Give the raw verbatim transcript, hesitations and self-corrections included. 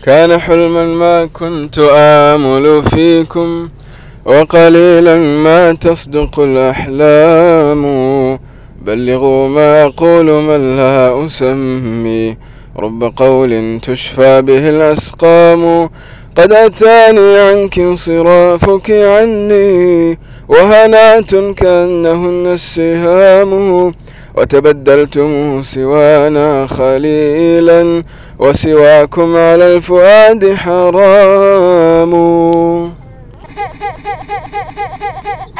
كان حلما ما كنت آمل فيكم، وقليلا ما تصدق الأحلام. بلغوا ما أقول من لا أسمي، رب قول تشفى به الأسقام. قد أتاني عنك انصرافك عني، وهنات كأنهن السهام. وتبدلتم سوانا خليلا، وسواكم على الفؤاد حرام.